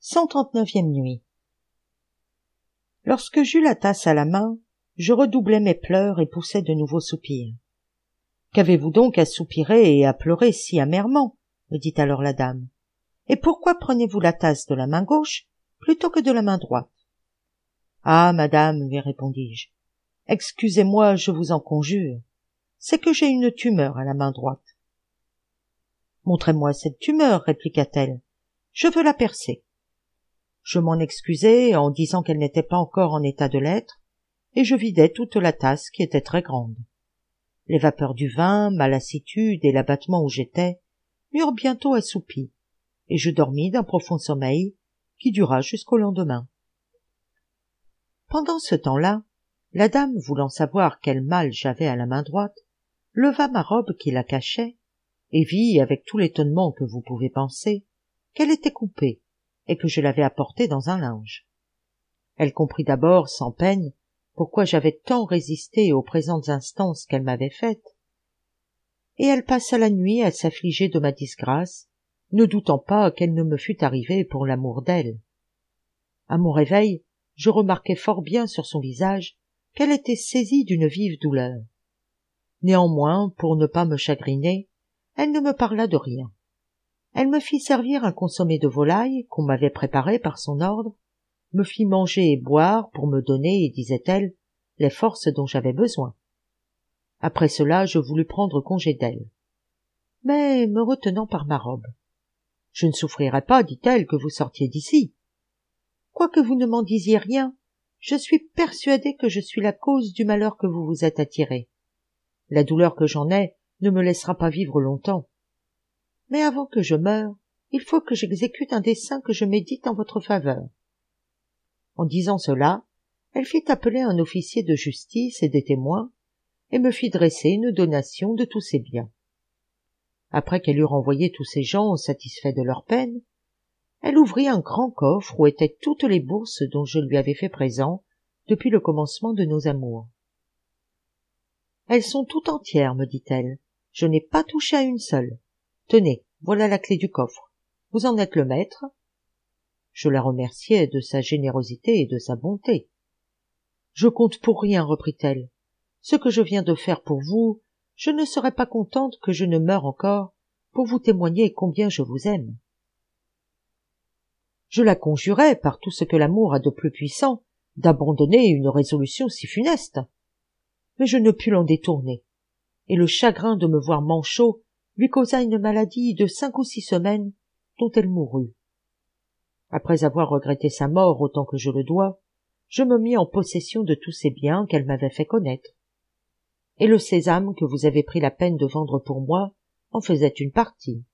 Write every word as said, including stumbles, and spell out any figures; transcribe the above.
cent trente-neuvième nuit. Lorsque j'eus la tasse à la main, je redoublai mes pleurs et poussai de nouveaux soupirs. « Qu'avez-vous donc à soupirer et à pleurer si amèrement ?» me dit alors la dame. « Et pourquoi prenez-vous la tasse de la main gauche plutôt que de la main droite ?»« Ah, madame, lui répondis-je, excusez-moi, je vous en conjure, c'est que j'ai une tumeur à la main droite. »« Montrez-moi cette tumeur, répliqua-t-elle, je veux la percer. » Je m'en excusai en disant qu'elle n'était pas encore en état de l'être, et je vidai toute la tasse qui était très grande. Les vapeurs du vin, ma lassitude et l'abattement où j'étais m'eurent bientôt assoupi, et je dormis d'un profond sommeil qui dura jusqu'au lendemain. Pendant ce temps-là, la dame, voulant savoir quel mal j'avais à la main droite, leva ma robe qui la cachait, et vit, avec tout l'étonnement que vous pouvez penser, qu'elle était coupée, et que je l'avais apportée dans un linge. Elle comprit d'abord, sans peine, pourquoi j'avais tant résisté aux présentes instances qu'elle m'avait faites, et elle passa la nuit à s'affliger de ma disgrâce, ne doutant pas qu'elle ne me fût arrivée pour l'amour d'elle. À mon réveil, je remarquai fort bien sur son visage qu'elle était saisie d'une vive douleur. Néanmoins, pour ne pas me chagriner, elle ne me parla de rien. Elle me fit servir un consommé de volaille qu'on m'avait préparé par son ordre, me fit manger et boire pour me donner, disait-elle, les forces dont j'avais besoin. Après cela, je voulus prendre congé d'elle, mais me retenant par ma robe. « Je ne souffrirai pas, dit-elle, que vous sortiez d'ici. Quoique vous ne m'en disiez rien, je suis persuadée que je suis la cause du malheur que vous vous êtes attiré. La douleur que j'en ai ne me laissera pas vivre longtemps. Mais avant que je meure, il faut que j'exécute un dessein que je médite en votre faveur. » En disant cela, elle fit appeler un officier de justice et des témoins, et me fit dresser une donation de tous ses biens. Après qu'elle eut renvoyé tous ces gens satisfaits de leur peine, elle ouvrit un grand coffre où étaient toutes les bourses dont je lui avais fait présent depuis le commencement de nos amours. « Elles sont tout entières, me dit-elle, je n'ai pas touché à une seule. Tenez, voilà la clé du coffre. Vous en êtes le maître. » Je la remerciai de sa générosité et de sa bonté. « Je compte pour rien, reprit-elle. Ce que je viens de faire pour vous, je ne serais pas contente que je ne meure encore pour vous témoigner combien je vous aime. » Je la conjurai, par tout ce que l'amour a de plus puissant, d'abandonner une résolution si funeste. Mais je ne pus l'en détourner, et le chagrin de me voir manchot lui causa une maladie de cinq ou six semaines dont elle mourut. Après avoir regretté sa mort autant que je le dois, je me mis en possession de tous ces biens qu'elle m'avait fait connaître. Et le sésame que vous avez pris la peine de vendre pour moi en faisait une partie.